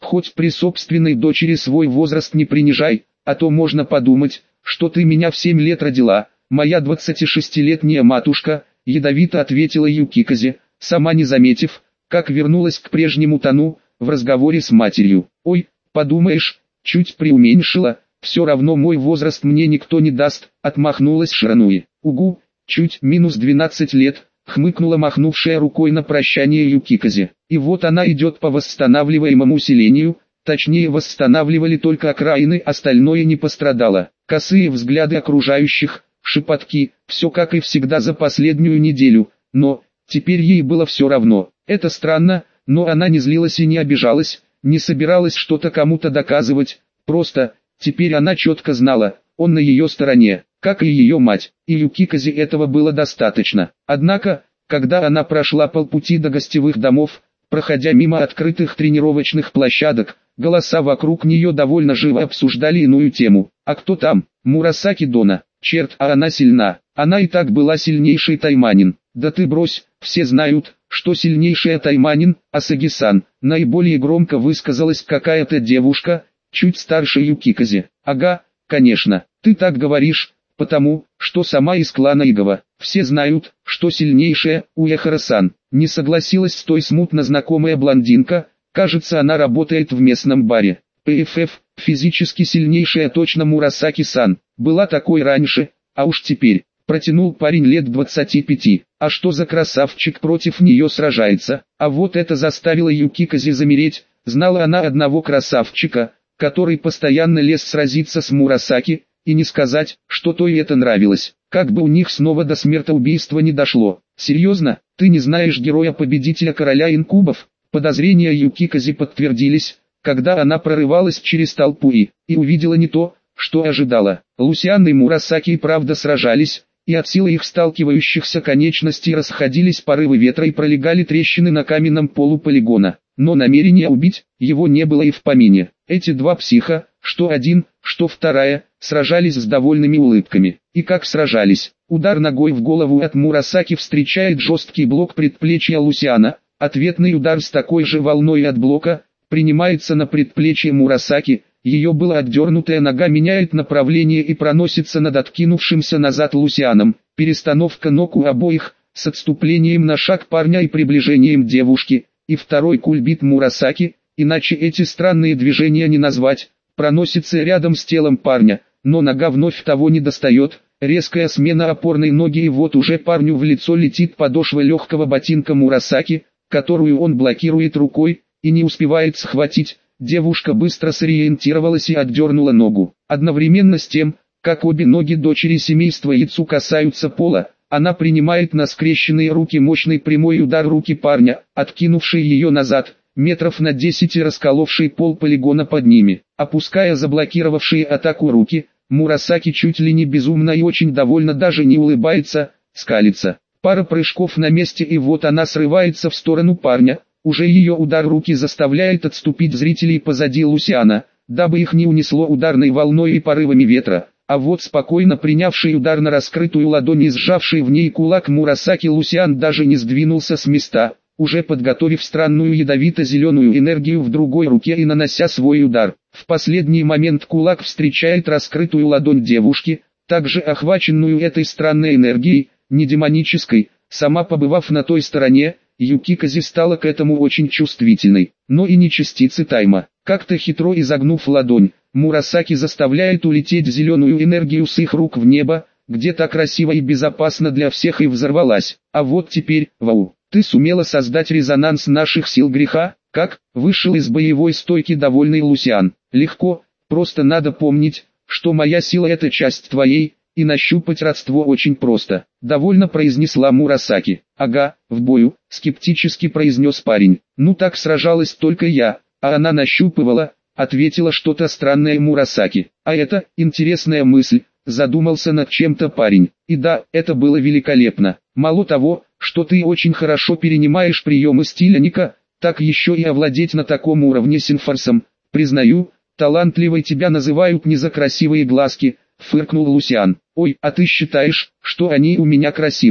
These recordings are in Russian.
хоть при собственной дочери свой возраст не принижай, а то можно подумать, что ты меня в 7 лет родила, моя 26-летняя матушка, ядовито ответила Юкиказе, сама не заметив, как вернулась к прежнему тону, в разговоре с матерью. Ой, подумаешь, чуть преуменьшила, все равно мой возраст мне никто не даст, отмахнулась Ширануи. Угу, чуть минус 12 лет, хмыкнула махнувшая рукой на прощание Юкиказе. И вот она идет по восстанавливаемому селению, точнее восстанавливали только окраины, остальное не пострадало. Косые взгляды окружающих, шепотки, все как и всегда за последнюю неделю, но, теперь ей было все равно. Это странно, но она не злилась и не обижалась, не собиралась что-то кому-то доказывать, просто, теперь она четко знала, он на ее стороне, как и ее мать, и Юкиказе этого было достаточно. Однако, когда она прошла полпути до гостевых домов, проходя мимо открытых тренировочных площадок, голоса вокруг нее довольно живо обсуждали иную тему. А кто там? Мурасаки Дона. Черт, а она сильна. Она и так была сильнейшей тайманин. Да ты брось, все знают, что сильнейшая тайманин, Асаги-сан. Наиболее громко высказалась какая-то девушка, чуть старше Юкиказе. Ага, конечно, ты так говоришь, потому, что сама из клана Игава. Все знают, что сильнейшая, Уэхара-сан. Не согласилась с той смутно знакомая блондинка, кажется она работает в местном баре. ПФФ, физически сильнейшая точно Мурасаки-сан, была такой раньше, а уж теперь, протянул парень лет 25. А что за красавчик против нее сражается? А вот это заставило Юкиказе замереть, знала она одного красавчика, который постоянно лез сразиться с Мурасаки, и не сказать, что то и это нравилось, как бы у них снова до смертоубийства не дошло. Серьезно, ты не знаешь героя-победителя короля инкубов? Подозрения Юкиказе подтвердились, когда она прорывалась через толпу и увидела не то, что ожидала. Лусиан и Мурасаки и правда сражались, и от силы их сталкивающихся конечностей расходились порывы ветра и пролегали трещины на каменном полу полигона. Но намерения убить его не было и в помине. Эти два психа, что один, что вторая, сражались с довольными улыбками. И как сражались. Удар ногой в голову от Мурасаки встречает жесткий блок предплечья Лусиана, ответный удар с такой же волной от блока принимается на предплечье Мурасаки, ее была отдернутая нога меняет направление и проносится над откинувшимся назад Лусианом. Перестановка ног у обоих, с отступлением на шаг парня и приближением девушки, и второй кульбит Мурасаки, иначе эти странные движения не назвать, проносится рядом с телом парня, но нога вновь того не достает, резкая смена опорной ноги и вот уже парню в лицо летит подошва легкого ботинка Мурасаки, которую он блокирует рукой, и не успевает схватить. Девушка быстро сориентировалась и отдернула ногу. Одновременно с тем, как обе ноги дочери семейства Яцу касаются пола, она принимает на скрещенные руки мощный прямой удар руки парня, откинувший ее назад, метров на 10 и расколовший пол полигона под ними. Опуская заблокировавшие атаку руки, Мурасаки чуть ли не безумно и очень довольно даже не улыбается, скалится. Пара прыжков на месте и вот она срывается в сторону парня. Уже ее удар руки заставляет отступить зрителей позади Лусиана, дабы их не унесло ударной волной и порывами ветра. А вот спокойно принявший удар на раскрытую ладонь и сжавший в ней кулак Мурасаки Лусиан даже не сдвинулся с места, уже подготовив странную ядовито-зеленую энергию в другой руке и нанося свой удар. В последний момент кулак встречает раскрытую ладонь девушки, также охваченную этой странной энергией, не демонической, сама побывав на той стороне. Юкиказе стала к этому очень чувствительной, но и не частицы тайма. Как-то хитро изогнув ладонь, Мурасаки заставляет улететь зеленую энергию с их рук в небо, где так красиво и безопасно для всех и взорвалась. А вот теперь, вау, ты сумела создать резонанс наших сил греха, как? Вышел из боевой стойки довольный Лусиан. Легко, просто надо помнить, что моя сила это часть твоей, и нащупать родство очень просто, довольно произнесла Мурасаки. Ага, в бою, скептически произнес парень. Ну так сражалась только я, а она нащупывала, ответила что-то странное Мурасаки. А это, интересная мысль, задумался над чем-то парень. И да, это было великолепно. Мало того, что ты очень хорошо перенимаешь приемы стиля Ника, так еще и овладеть на таком уровне синфорсом. Признаю, талантливой тебя называют не за красивые глазки, фыркнул Лусиан. Ой, а ты считаешь, что они у меня красивые?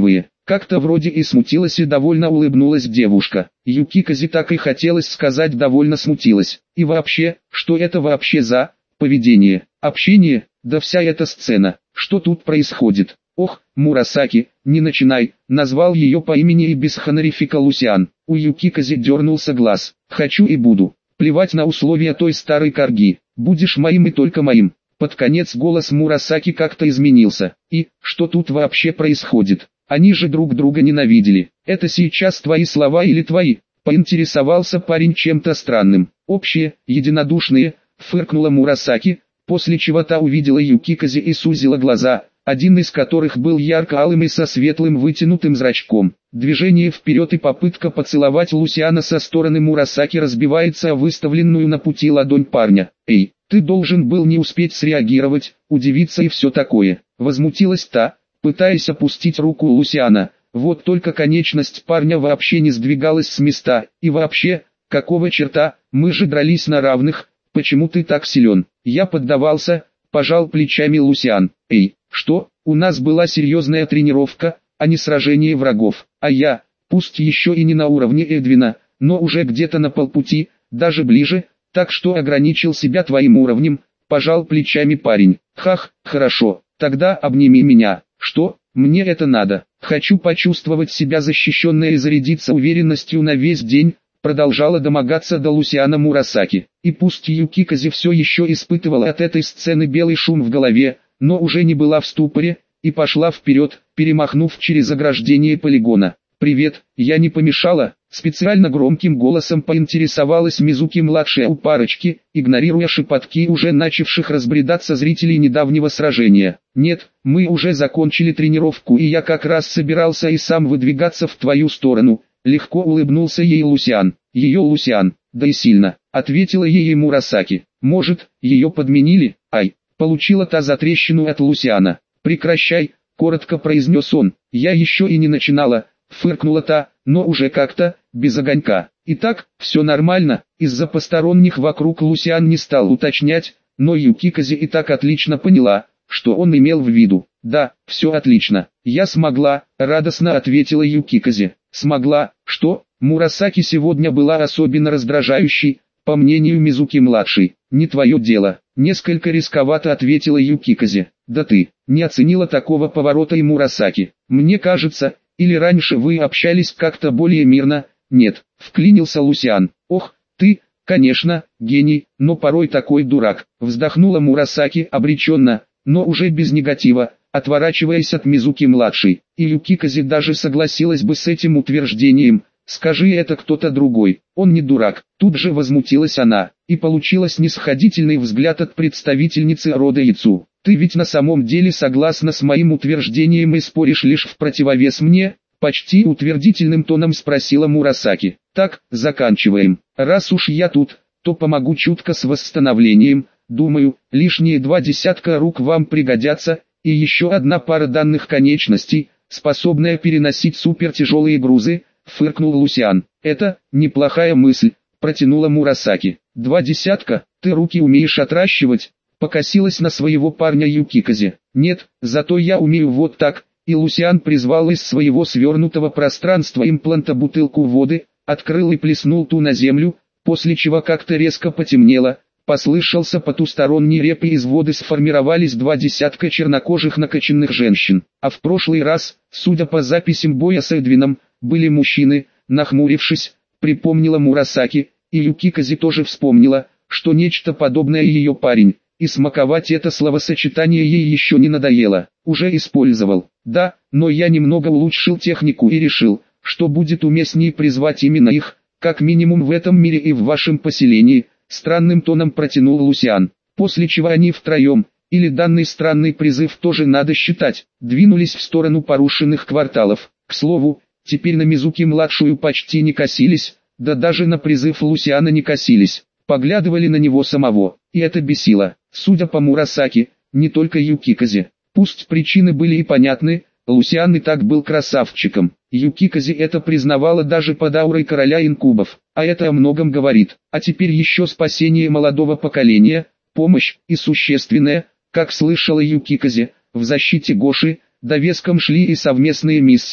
Как-то вроде и смутилась и довольно улыбнулась девушка. Юкиказе так и хотелось сказать довольно смутилась. И вообще, что это вообще за поведение, общение, да вся эта сцена, что тут происходит? Ох, Мурасаки, не начинай, назвал ее по имени и без хонорифика Лусиан. У Юкиказе дернулся глаз. Хочу и буду. Плевать на условия той старой корги. Будешь моим и только моим. Под конец голос Мурасаки как-то изменился. И, что тут вообще происходит? Они же друг друга ненавидели. Это сейчас твои слова или твои? Поинтересовался парень чем-то странным. Общие, единодушные, фыркнула Мурасаки, после чего та увидела Юкиказе и сузила глаза, один из которых был ярко-алым и со светлым вытянутым зрачком. Движение вперед и попытка поцеловать Лусиана со стороны Мурасаки разбивается о выставленную на пути ладонь парня. «Эй, ты должен был не успеть среагировать, удивиться и все такое», возмутилась та, пытаясь опустить руку Лусиана. Вот только конечность парня вообще не сдвигалась с места, и вообще, какого черта, мы же дрались на равных, почему ты так силен? Я поддавался, пожал плечами Лусиан. «Эй, что, у нас была серьезная тренировка, а не сражение врагов, а я, пусть еще и не на уровне Эдвина, но уже где-то на полпути, даже ближе, так что ограничил себя твоим уровнем», пожал плечами парень. «Хах, хорошо, тогда обними меня». «Что, мне это надо? Хочу почувствовать себя защищенной и зарядиться уверенностью на весь день», продолжала домогаться до Лусиана Мурасаки. И пусть Юкиказе все еще испытывала от этой сцены белый шум в голове, но уже не была в ступоре, и пошла вперед, перемахнув через ограждение полигона. «Привет, я не помешала?» Специально громким голосом поинтересовалась Мизуки-младшая у парочки, игнорируя шепотки уже начавших разбредаться зрителей недавнего сражения. «Нет, мы уже закончили тренировку и я как раз собирался и сам выдвигаться в твою сторону», легко улыбнулся ей Лусиан. «Ее Лусиан, да и сильно», ответила ей Мурасаки. «Может, ее подменили?» «Ай!» Получила та затрещину от Лусиана. «Прекращай», коротко произнес он. «Я еще и не начинала», фыркнула та, но уже как-то, без огонька. «Итак, все нормально», из-за посторонних вокруг Лусиан не стал уточнять, но Юкиказе и так отлично поняла, что он имел в виду. «Да, все отлично, я смогла», радостно ответила Юкиказе. «Смогла, что?» Мурасаки сегодня была особенно раздражающей, по мнению Мизуки-младшей. «Не твое дело», несколько рисковато ответила Юкиказе. «Да ты, не оценила такого поворота и Мурасаки. Мне кажется, или раньше вы общались как-то более мирно?» «Нет», вклинился Лусиан. «Ох, ты, конечно, гений, но порой такой дурак», вздохнула Мурасаки обреченно, но уже без негатива, отворачиваясь от Мизуки-младшей. И Юкиказе даже согласилась бы с этим утверждением. «Скажи это кто-то другой, он не дурак», тут же возмутилась она, и получила снисходительный взгляд от представительницы рода Яцу. «Ты ведь на самом деле согласна с моим утверждением и споришь лишь в противовес мне?» Почти утвердительным тоном спросила Мурасаки. «Так, заканчиваем. Раз уж я тут, то помогу чутко с восстановлением. Думаю, лишние 20 рук вам пригодятся, и еще одна пара данных конечностей, способная переносить супертяжелые грузы», фыркнул Лусиан. «Это неплохая мысль», протянула Мурасаки. 20, ты руки умеешь отращивать?» Покосилась на своего парня Юкиказе. «Нет, зато я умею вот так», и Лусиан призвал из своего свернутого пространства импланта бутылку воды, открыл и плеснул ту на землю, после чего как-то резко потемнело, послышался потусторонний реп и из воды сформировались 20 чернокожих накачанных женщин. А в прошлый раз, судя по записям боя с Эдвином, были мужчины. Нахмурившись, припомнила Мурасаки, и Юкиказе тоже вспомнила, что нечто подобное ее парень, и смаковать это словосочетание ей еще не надоело, уже использовал. «Да, но я немного улучшил технику и решил, что будет уместнее призвать именно их, как минимум в этом мире и в вашем поселении», странным тоном протянул Лусиан, после чего они втроем, или данный странный призыв тоже надо считать, двинулись в сторону порушенных кварталов. К слову, теперь на Мизуки-младшую почти не косились, да даже на призыв Лусиана не косились, поглядывали на него самого, и это бесило. Судя по Мурасаки, не только Юкиказе. Пусть причины были и понятны, Лусиан и так был красавчиком. Юкиказе это признавала даже под аурой короля инкубов, а это о многом говорит. А теперь еще спасение молодого поколения, помощь и существенная, как слышала Юкиказе, в защите Гоши, довеском шли и совместные миссии,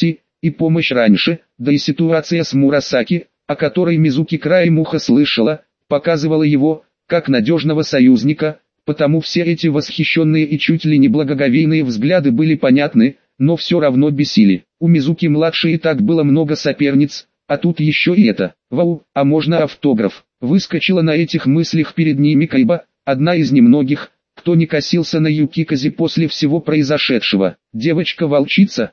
и помощь раньше, да и ситуация с Мурасаки, о которой Мизуки краем уха слышала, показывала его, как надежного союзника, потому все эти восхищенные и чуть ли не благоговейные взгляды были понятны, но все равно бесили. У Мизуки-младшей и так было много соперниц, а тут еще и это. Вау, а можно автограф? Выскочила на этих мыслях перед ними Кайба, одна из немногих, кто не косился на Юкиказе после всего произошедшего. Девочка-волчица,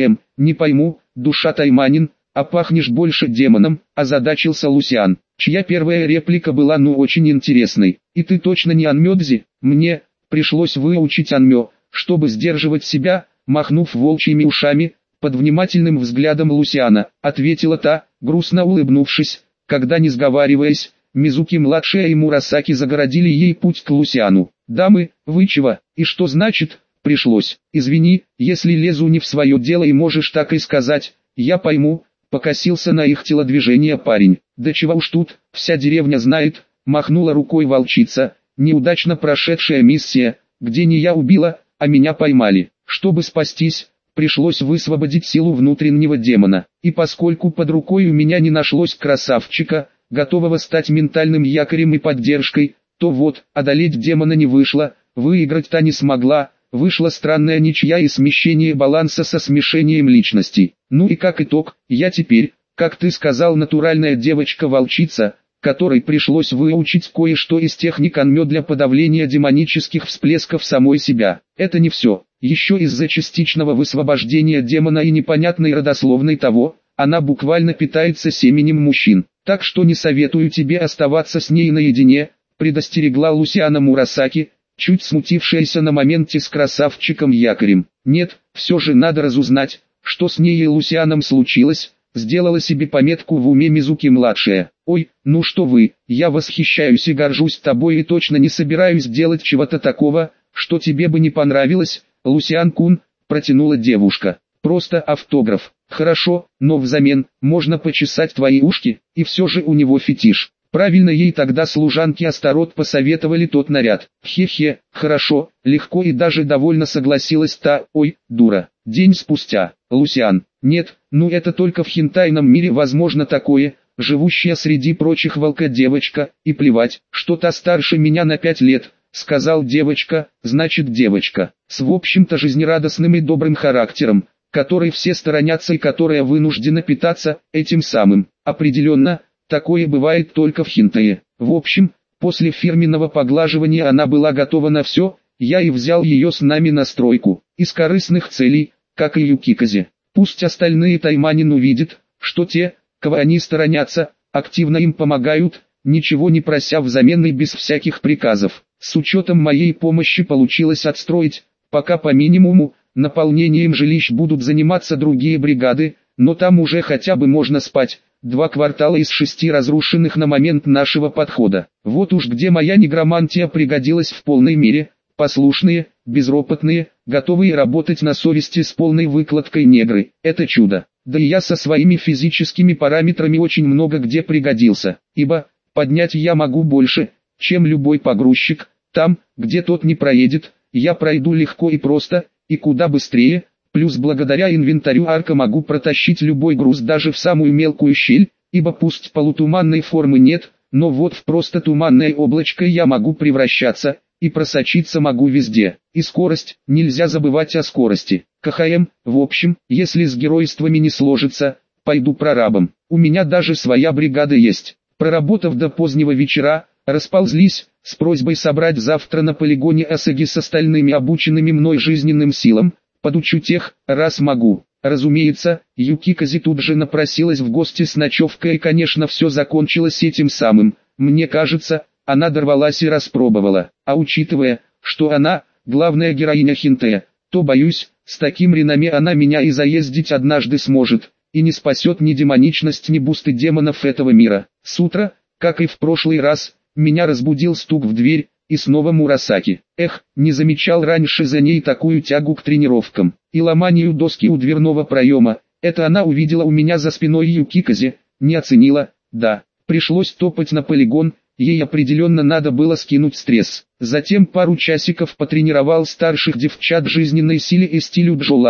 не пойму, душа Тайманин, а пахнешь больше демоном, озадачился Лусиан, чья первая реплика была очень интересной. И ты точно не Анмёдзи? Мне пришлось выучить Анмё, чтобы сдерживать себя, махнув волчьими ушами, под внимательным взглядом Лусиана, ответила та, грустно улыбнувшись, когда, не сговариваясь, Мизуки-младшая и Мурасаки загородили ей путь к Лусиану. «Дамы, вы чего? И что значит, пришлось? Извини, если лезу не в свое дело и можешь так и сказать, я пойму», покосился на их телодвижение парень. «Да чего уж тут, вся деревня знает», махнула рукой волчица, «неудачно прошедшая миссия, где не я убила, а меня поймали. Чтобы спастись, пришлось высвободить силу внутреннего демона, и поскольку под рукой у меня не нашлось красавчика, готового стать ментальным якорем и поддержкой, то вот, одолеть демона не вышло, выиграть-то не смогла, вышла странная ничья и смещение баланса со смешением личностей. Ну и как итог, я теперь, как ты сказал, натуральная девочка-волчица, которой пришлось выучить кое-что из техник Анмё для подавления демонических всплесков самой себя. Это не все, еще из-за частичного высвобождения демона и непонятной родословной того, она буквально питается семенем мужчин. Так что не советую тебе оставаться с ней наедине, предостерегла Лусиана Мурасаки, чуть смутившаяся на моменте с красавчиком-якорем. Нет, все же надо разузнать, что с ней и Лусианом случилось, сделала себе пометку в уме Мизуки-младшая. Ой, ну что вы, я восхищаюсь и горжусь тобой и точно не собираюсь делать чего-то такого, что тебе бы не понравилось, Лусиан-кун, протянула девушка. Просто автограф. Хорошо, но взамен, можно почесать твои ушки, и все же у него фетиш. Правильно ей тогда служанки Астарот посоветовали тот наряд. Хе-хе, хорошо, легко и даже довольно согласилась та, ой, дура. День спустя, Лусиан, нет, ну это только в хентайном мире возможно такое, живущая среди прочих волка-девочка, и плевать, что та старше меня на 5 лет, сказал девочка, значит девочка, с в общем-то жизнерадостным и добрым характером, которой все сторонятся и которая вынуждена питаться этим самым. Определенно, такое бывает только в хентае. В общем, после фирменного поглаживания она была готова на все, я и взял ее с нами на стройку, из корыстных целей, как и Юкиказе. Пусть остальные Тайманин увидят, что те, кого они сторонятся, активно им помогают, ничего не прося взамен и без всяких приказов. С учетом моей помощи получилось отстроить, пока по минимуму, наполнением жилищ будут заниматься другие бригады, но там уже хотя бы можно спать. 2 квартала из 6 разрушенных на момент нашего подхода. Вот уж где моя негромантия пригодилась в полной мере. Послушные, безропотные, готовые работать на совести с полной выкладкой негры. Это чудо. Да и я со своими физическими параметрами очень много где пригодился. Ибо, поднять я могу больше, чем любой погрузчик. Там, где тот не проедет, я пройду легко и просто, и куда быстрее, плюс благодаря инвентарю арка могу протащить любой груз даже в самую мелкую щель, ибо пусть полутуманной формы нет, но вот в просто туманное облачко я могу превращаться, и просочиться могу везде. И скорость, нельзя забывать о скорости. В общем, если с геройствами не сложится, пойду прорабом. У меня даже своя бригада есть. Проработав до позднего вечера, расползлись, с просьбой собрать завтра на полигоне Асаги с остальными обученными мной жизненным силам, подучу тех, раз могу. Разумеется, Юкиказе тут же напросилась в гости с ночевкой и конечно все закончилось этим самым. Мне кажется, она дорвалась и распробовала. А учитывая, что она, главная героиня хентая, то боюсь, с таким реноме она меня и заездить однажды сможет, и не спасет ни демоничность, ни бусты демонов этого мира. С утра, как и в прошлый раз, меня разбудил стук в дверь, и снова Мурасаки. Не замечал раньше за ней такую тягу к тренировкам и ломанию доски у дверного проема. Это она увидела у меня за спиной Юкиказе, не оценила, да, пришлось топать на полигон, ей определенно надо было скинуть стресс. Затем пару часиков потренировал старших девчат жизненной силе и стилю Джолан,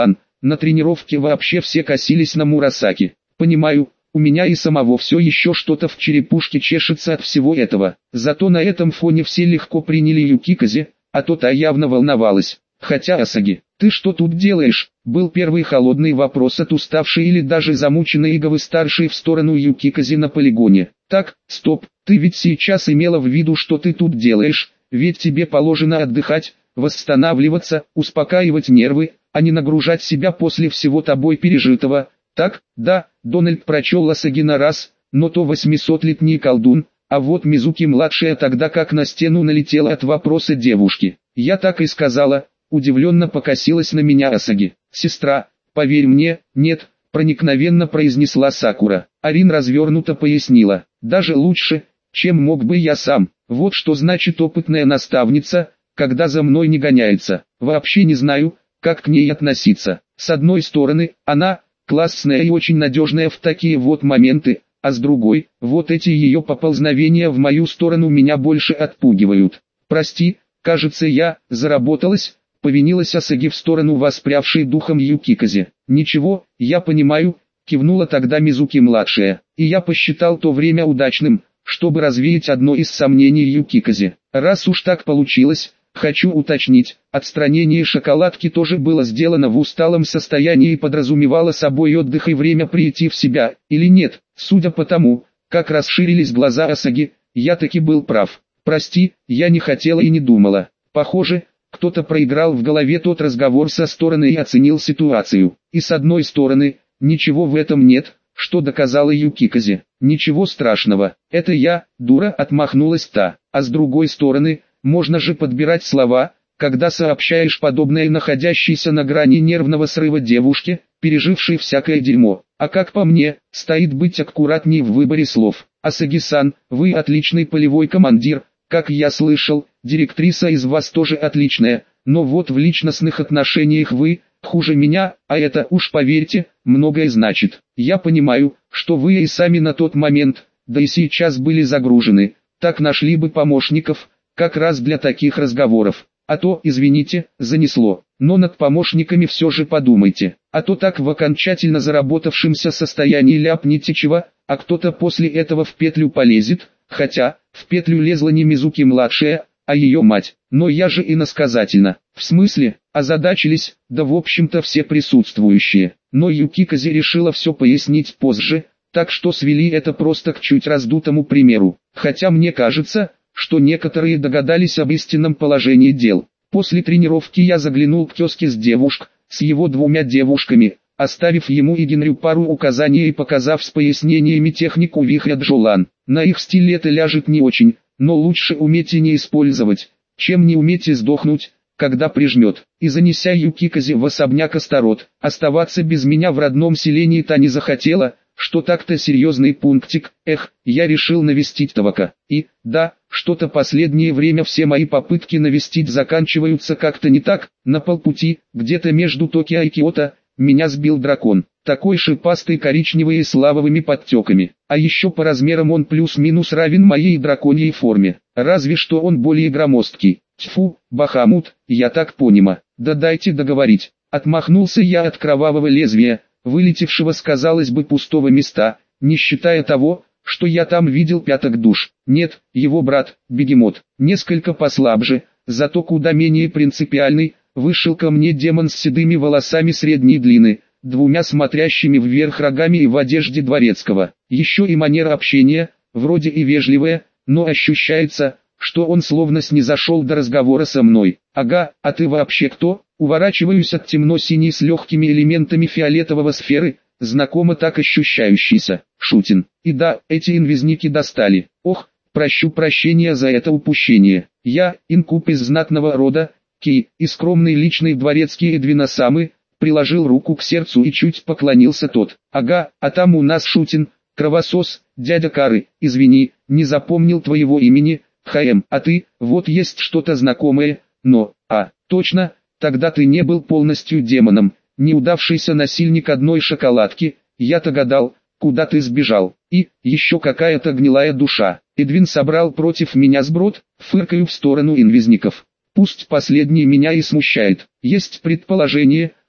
На тренировке вообще все косились на Мурасаки. Понимаю, у меня и самого все еще что-то в черепушке чешется от всего этого. Зато на этом фоне все легко приняли Юкиказе, а то та явно волновалась. Хотя Асаги, ты что тут делаешь? Был первый холодный вопрос от уставшей или даже замученной Иговы-старшей в сторону Юкиказе на полигоне. Так, стоп, ты ведь сейчас имела в виду, что ты тут делаешь, ведь тебе положено отдыхать, восстанавливаться, успокаивать нервы, а не нагружать себя после всего тобой пережитого. Так, да, Дональд прочел Асаги на раз, но то 800-летний колдун, а вот Мизуки-младшая тогда как на стену налетела от вопроса девушки. Я так и сказала, удивленно покосилась на меня Асаги. Сестра, поверь мне, нет, проникновенно произнесла Сакура. Арин развернуто пояснила, даже лучше, чем мог бы я сам. Вот что значит опытная наставница, когда за мной не гоняется. Вообще не знаю, как к ней относиться. С одной стороны, она классная и очень надежная в такие вот моменты, а с другой, вот эти ее поползновения в мою сторону меня больше отпугивают. Прости, кажется я заработалась, повинилась Асаги в сторону воспрявшей духом Юкиказе. Ничего, я понимаю, кивнула тогда Мизуки-младшая, и я посчитал то время удачным, чтобы развеять одно из сомнений Юкиказе. Раз уж так получилось, хочу уточнить, отстранение шоколадки тоже было сделано в усталом состоянии и подразумевало собой отдых и время прийти в себя, или нет? Судя по тому, как расширились глаза Асаги, я таки был прав. Прости, я не хотела и не думала. Похоже, кто-то проиграл в голове тот разговор со стороны и оценил ситуацию. И с одной стороны, ничего в этом нет, что доказала Юкиказе. Ничего страшного, это я, дура, отмахнулась та. А с другой стороны, можно же подбирать слова, когда сообщаешь подобное находящейся на грани нервного срыва девушке, пережившей всякое дерьмо. А как по мне, стоит быть аккуратней в выборе слов. Асаги-сан, вы отличный полевой командир, как я слышал, директриса из вас тоже отличная, но вот в личностных отношениях вы хуже меня, а это уж поверьте, многое значит. Я понимаю, что вы и сами на тот момент, да и сейчас были загружены, так нашли бы помощников, как раз для таких разговоров. А то, извините, занесло. Но над помощниками все же подумайте. А то так в окончательно заработавшемся состоянии ляпните чего, а кто-то после этого в петлю полезет. Хотя, в петлю лезла не Мизуки-младшая, а ее мать. Но я же иносказательно. В смысле, озадачились, да в общем-то все присутствующие. Но Юкиказе решила все пояснить позже, так что свели это просто к чуть раздутому примеру. Хотя мне кажется, что некоторые догадались об истинном положении дел. После тренировки я заглянул к тезке с его двумя девушками, оставив ему и Генрю пару указаний и показав с пояснениями технику вихря Джолан. На их стиль это ляжет не очень, но лучше уметь и не использовать, чем не уметь и сдохнуть, когда прижмет. И занеся Юкиказе в особняк Астарот, оставаться без меня в родном селении та не захотела, что так-то серьезный пунктик. Я решил навестить Тавака. И, да, что-то последнее время все мои попытки навестить заканчиваются как-то не так. На полпути, где-то между Токио и Киото, меня сбил дракон. Такой шипастый коричневый и с лавовыми подтеками. А еще по размерам он плюс-минус равен моей драконьей форме. Разве что он более громоздкий. Тьфу, Бахамут, я так понимаю. Да дайте договорить. Отмахнулся я от кровавого лезвия, вылетевшего с, казалось бы, пустого места, не считая того, что я там видел пяток душ. Нет, его брат, бегемот, несколько послабже, зато куда менее принципиальный, вышел ко мне демон с седыми волосами средней длины, двумя смотрящими вверх рогами и в одежде дворецкого. Еще и манера общения, вроде и вежливая, но ощущается, что он словно снизошел до разговора со мной. Ага, а ты вообще кто? Уворачиваюсь от темно-синей с легкими элементами фиолетового сферы, знакомо так ощущающийся. Шутин. И да, эти инвизники достали. Ох, прощу прощения за это упущение. Я, инкуб из знатного рода, Ки, и скромный личный дворецкий Эдвина Самы, приложил руку к сердцу и чуть поклонился тот. Ага, а там у нас Шутин, кровосос, дядя Кары, извини, не запомнил твоего имени, а ты, вот есть что-то знакомое, но, точно, тогда ты не был полностью демоном, неудавшийся насильник одной шоколадки, я-то гадал, куда ты сбежал, и, еще какая-то гнилая душа. Эдвин собрал против меня сброд, фыркаю в сторону инвизников. Пусть последний меня и смущает, есть предположение,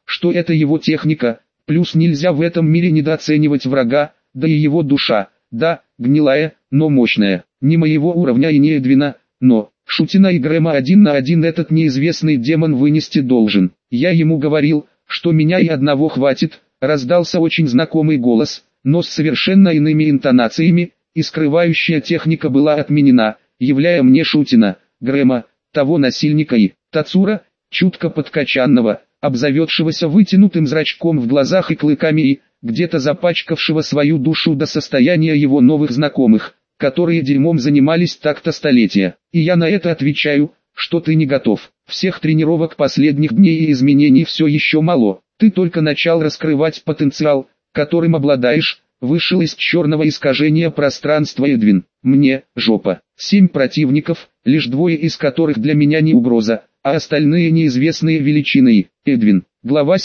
что это его техника, плюс нельзя в этом мире недооценивать врага, да и его душа, да, гнилая, но мощная, не моего уровня и не Эдвина, но, Шутина и Грэма 1 на 1 этот неизвестный демон вынести должен. Я ему говорил, что меня и одного хватит, раздался очень знакомый голос, но с совершенно иными интонациями, и скрывающая техника была отменена, являя мне Шутина, Грэма, того насильника и Тацура, чутко подкачанного, обзаведшегося вытянутым зрачком в глазах и клыками и, где-то запачкавшего свою душу до состояния его новых знакомых, которые дерьмом занимались так-то столетия. И я на это отвечаю, что ты не готов. Всех тренировок последних дней и изменений все еще мало. Ты только начал раскрывать потенциал, которым обладаешь, вышел из черного искажения пространства Эдвин. Мне, жопа. 7 противников, лишь 2 из которых для меня не угроза, а остальные неизвестные величины. Эдвин. Глава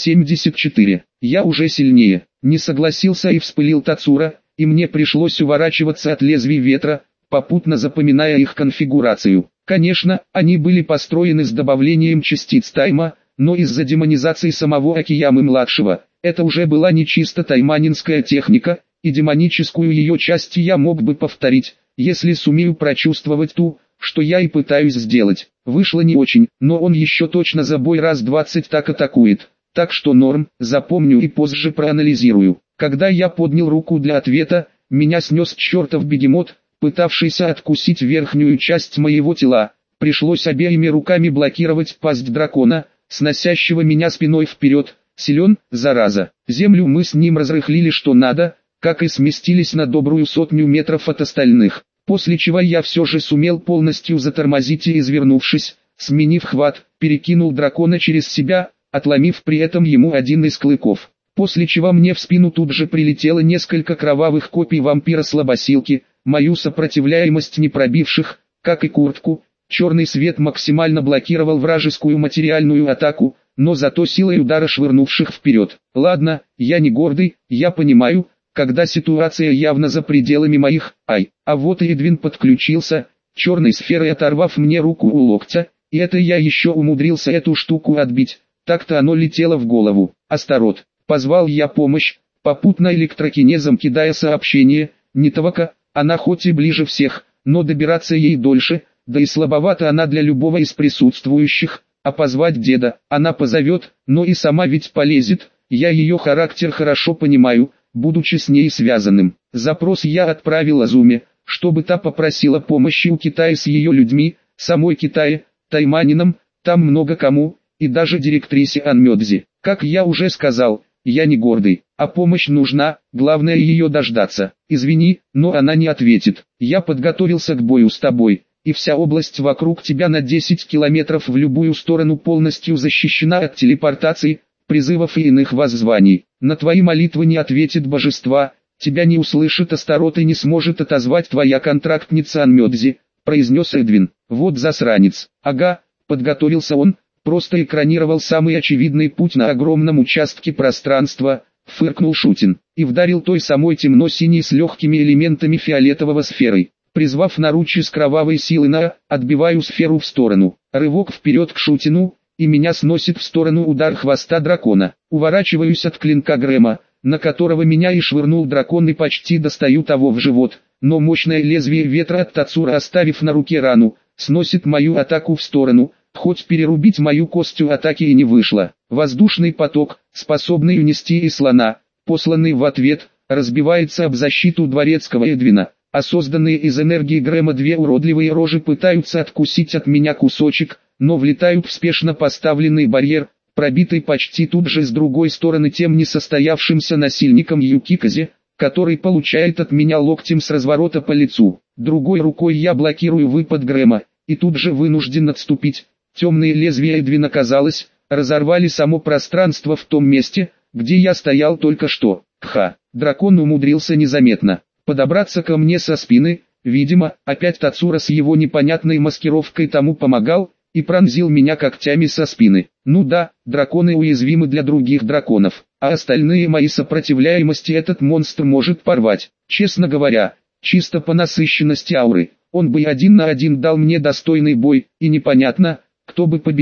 74. Я уже сильнее. Не согласился и вспылил Тацура, и мне пришлось уворачиваться от лезвий ветра, попутно запоминая их конфигурацию. Конечно, они были построены с добавлением частиц тайма, но из-за демонизации самого Акиямы-младшего, это уже была не чисто тайманинская техника, и демоническую ее часть я мог бы повторить, если сумею прочувствовать ту, что я и пытаюсь сделать. Вышло не очень, но он еще точно за бой раз 20 так атакует. Так что норм, запомню и позже проанализирую. Когда я поднял руку для ответа, меня снес чертов бегемот, пытавшийся откусить верхнюю часть моего тела. Пришлось обеими руками блокировать пасть дракона, сносящего меня спиной вперед. Силен, зараза. Землю мы с ним разрыхлили что надо, как и сместились на добрую 100 метров от остальных. После чего я все же сумел полностью затормозить и, извернувшись, сменив хват, перекинул дракона через себя, отломив при этом ему один из клыков. После чего мне в спину тут же прилетело несколько кровавых копий вампира-слабосилки, мою сопротивляемость не пробивших, как и куртку. Черный свет максимально блокировал вражескую материальную атаку, но зато силой удара швырнувших вперед. Ладно, я не гордый, я понимаю, когда ситуация явно за пределами моих, а вот и Эдвин подключился, черной сферой оторвав мне руку у локтя, и это я еще умудрился эту штуку отбить, так-то оно летело в голову. Астарот, позвал я помощь, попутно электрокинезом кидая сообщение, не Тавака, она хоть и ближе всех, но добираться ей дольше, да и слабовата она для любого из присутствующих, а позвать деда, она позовет, но и сама ведь полезет, я ее характер хорошо понимаю, будучи с ней связанным. Запрос я отправил Азуме, чтобы та попросила помощи у Китая с ее людьми, самой Китае, тайманином, там много кому, и даже директрисе Анмёдзи. Как я уже сказал, я не гордый, а помощь нужна, главное ее дождаться. Извини, но она не ответит. Я подготовился к бою с тобой, и вся область вокруг тебя на 10 километров в любую сторону полностью защищена от телепортации, призывов и иных воззваний. На твои молитвы не ответит божества, тебя не услышит Астарот и не сможет отозвать твоя контрактница Анмёдзи, произнес Эдвин. Вот засранец. Ага, подготовился он, просто экранировал самый очевидный путь на огромном участке пространства, фыркнул Шутин, и вдарил той самой темно-синей с легкими элементами фиолетового сферой. Призвав наручи с кровавой силы отбиваю сферу в сторону, рывок вперед к Шутину, и меня сносит в сторону удар хвоста дракона. Уворачиваюсь от клинка Грэма, на которого меня и швырнул дракон, и почти достаю того в живот, но мощное лезвие ветра от Тацура, оставив на руке рану, сносит мою атаку в сторону, хоть перерубить мою костью атаки и не вышло. Воздушный поток, способный унести и слона, посланный в ответ, разбивается об защиту дворецкого Эдвина, а созданные из энергии Грэма 2 уродливые рожи пытаются откусить от меня кусочек, но влетают в спешно поставленный барьер, пробитый почти тут же с другой стороны тем несостоявшимся насильником Юкиказе, который получает от меня локтем с разворота по лицу. Другой рукой я блокирую выпад Грэма, и тут же вынужден отступить. Темные лезвия Эдвина, казалось, разорвали само пространство в том месте, где я стоял только что. Дракон умудрился незаметно подобраться ко мне со спины, видимо, опять Тацура с его непонятной маскировкой тому помогал, и пронзил меня когтями со спины. Ну да, драконы уязвимы для других драконов, а остальные мои сопротивляемости этот монстр может порвать. Честно говоря, чисто по насыщенности ауры, он бы 1 на 1 дал мне достойный бой, и непонятно, кто бы победил.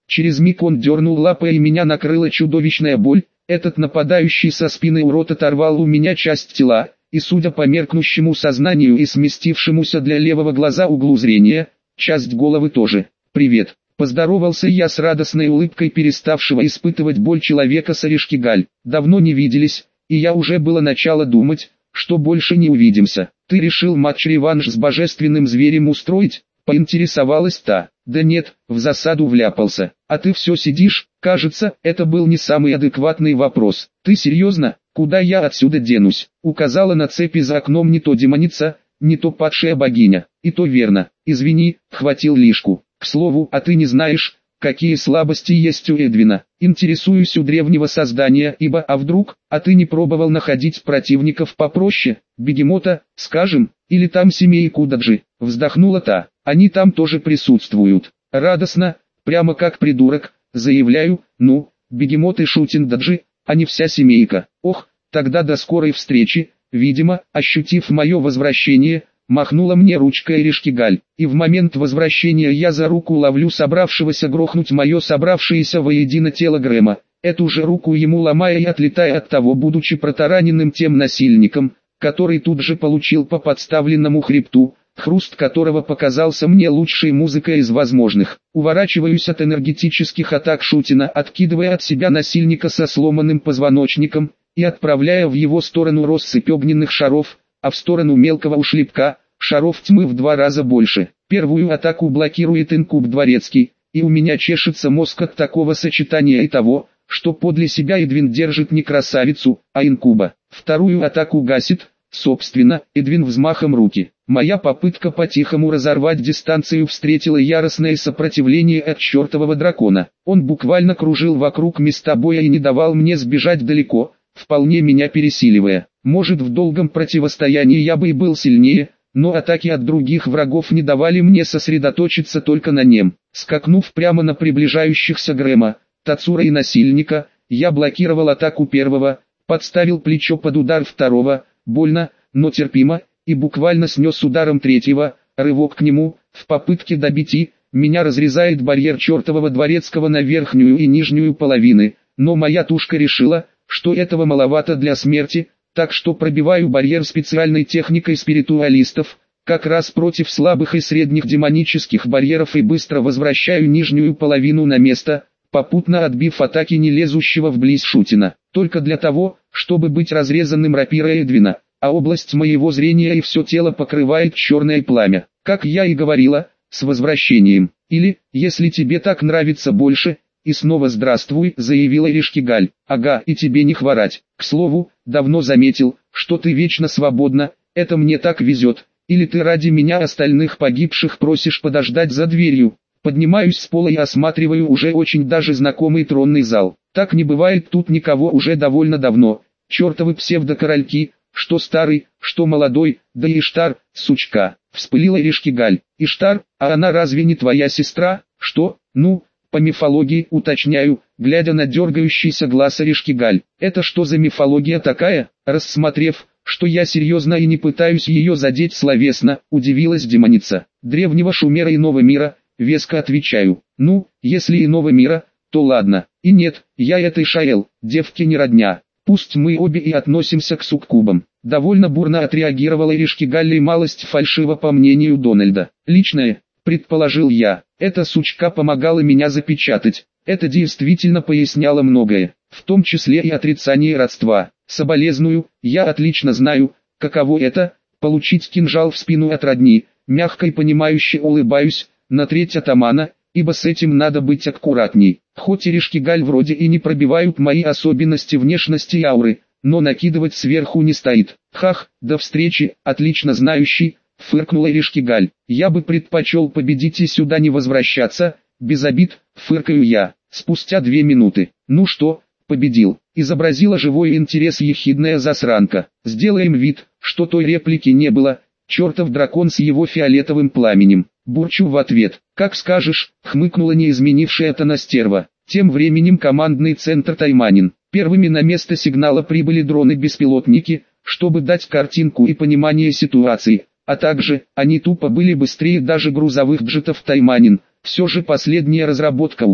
Через миг он дернул лапой и меня накрыла чудовищная боль. Этот нападающий со спины урод оторвал у меня часть тела, и судя по меркнущему сознанию и сместившемуся для левого глаза углу зрения, часть головы тоже. «Привет», — поздоровался я с радостной улыбкой переставшего испытывать боль человека с Орешкигаль. «Давно не виделись, и я уже было начало думать, что больше не увидимся. Ты решил матч-реванш с божественным зверем устроить?» — поинтересовалась та. «Да нет, в засаду вляпался. А ты все сидишь?» Кажется, это был не самый адекватный вопрос. «Ты серьезно? Куда я отсюда денусь?» Указала на цепи за окном не то демоница, не то падшая богиня. И то верно. «Извини, хватил лишку. К слову, а ты не знаешь, какие слабости есть у Эдвина?» «Интересуюсь у древнего создания, ибо, а вдруг, а ты не пробовал находить противников попроще, бегемота, скажем, или там семейку Даджи?» Вздохнула та. «Они там тоже присутствуют. Радостно, прямо как придурок, заявляю, ну, бегемот и шутин Даджи, а не вся семейка. Ох, тогда до скорой встречи». Видимо, ощутив мое возвращение, махнула мне ручкой Орешкигаль, и в момент возвращения я за руку ловлю собравшегося грохнуть мое собравшееся воедино тело Грэма, эту же руку ему ломая и отлетая от того, будучи протараненным тем насильником, который тут же получил по подставленному хребту, хруст которого показался мне лучшей музыкой из возможных. Уворачиваюсь от энергетических атак Шутина, откидывая от себя насильника со сломанным позвоночником, и отправляя в его сторону россыпь огненных шаров, а в сторону мелкого ушлепка, шаров тьмы в 2 раза больше. Первую атаку блокирует инкуб дворецкий, и у меня чешется мозг от такого сочетания и того, что подле себя Эдвин держит не красавицу, а инкуба. Вторую атаку гасит, собственно, Эдвин взмахом руки. Моя попытка по-тихому разорвать дистанцию встретила яростное сопротивление от чертового дракона. Он буквально кружил вокруг места боя и не давал мне сбежать далеко, вполне меня пересиливая. Может, в долгом противостоянии я бы и был сильнее, но атаки от других врагов не давали мне сосредоточиться только на нем. Скакнув прямо на приближающихся Грэма, Тацура и насильника, я блокировал атаку первого, подставил плечо под удар второго, больно, но терпимо, и буквально снес ударом третьего, рывок к нему, в попытке добить и, меня разрезает барьер чертового дворецкого на верхнюю и нижнюю половины, но моя тушка решила, что этого маловато для смерти, так что пробиваю барьер специальной техникой спиритуалистов, как раз против слабых и средних демонических барьеров и быстро возвращаю нижнюю половину на место, попутно отбив атаки не лезущего вблизь Шутина, только для того, чтобы быть разрезанным рапирой Эдвина, а область моего зрения и все тело покрывает черное пламя, как я и говорила, с возвращением, или, если тебе так нравится больше, и снова здравствуй, заявила Орешкигаль. Ага, и тебе не хворать. К слову, давно заметил, что ты вечно свободна, это мне так везет. Или ты ради меня остальных погибших просишь подождать за дверью. Поднимаюсь с пола и осматриваю уже очень даже знакомый тронный зал. Так не бывает тут никого уже довольно давно. Чертовы псевдокорольки, что старый, что молодой, да и Иштар, сучка. Вспылила Орешкигаль. Иштар, а она разве не твоя сестра? Что? Ну... По мифологии, уточняю, глядя на дергающийся глаз Орешкигаль. Это что за мифология такая? Рассмотрев, что я серьезно и не пытаюсь ее задеть словесно, удивилась демоница. Древнего шумера иного мира, веско отвечаю. Ну, если иного мира, то ладно. И нет, я этой Шаэл, девке не родня. Пусть мы обе и относимся к суккубам. Довольно бурно отреагировала Орешкигаль и малость фальшиво по мнению Дональда. Личное, предположил я. Эта сучка помогала меня запечатать. Это действительно поясняло многое, в том числе и отрицание родства. Соболезную, я отлично знаю, каково это, получить кинжал в спину от родни. Мягко и понимающе улыбаюсь, на треть атамана, ибо с этим надо быть аккуратней. Хоть Орешкигаль вроде и не пробивают мои особенности внешности и ауры, но накидывать сверху не стоит. Хах, до встречи, отлично знающий. Фыркнула Орешкигаль. Я бы предпочел победить и сюда не возвращаться, без обид, фыркаю я. Спустя 2 минуты. Ну что, победил? Изобразила живой интерес ехидная засранка. Сделаем вид, что той реплики не было. Чертов дракон с его фиолетовым пламенем. Бурчу в ответ. Как скажешь, хмыкнула неизменившая-то настерва. Тем временем командный центр Тайманин. Первыми на место сигнала прибыли дроны-беспилотники, чтобы дать картинку и понимание ситуации. А также, они тупо были быстрее даже грузовых джетов Тайманин. Все же последняя разработка УФС,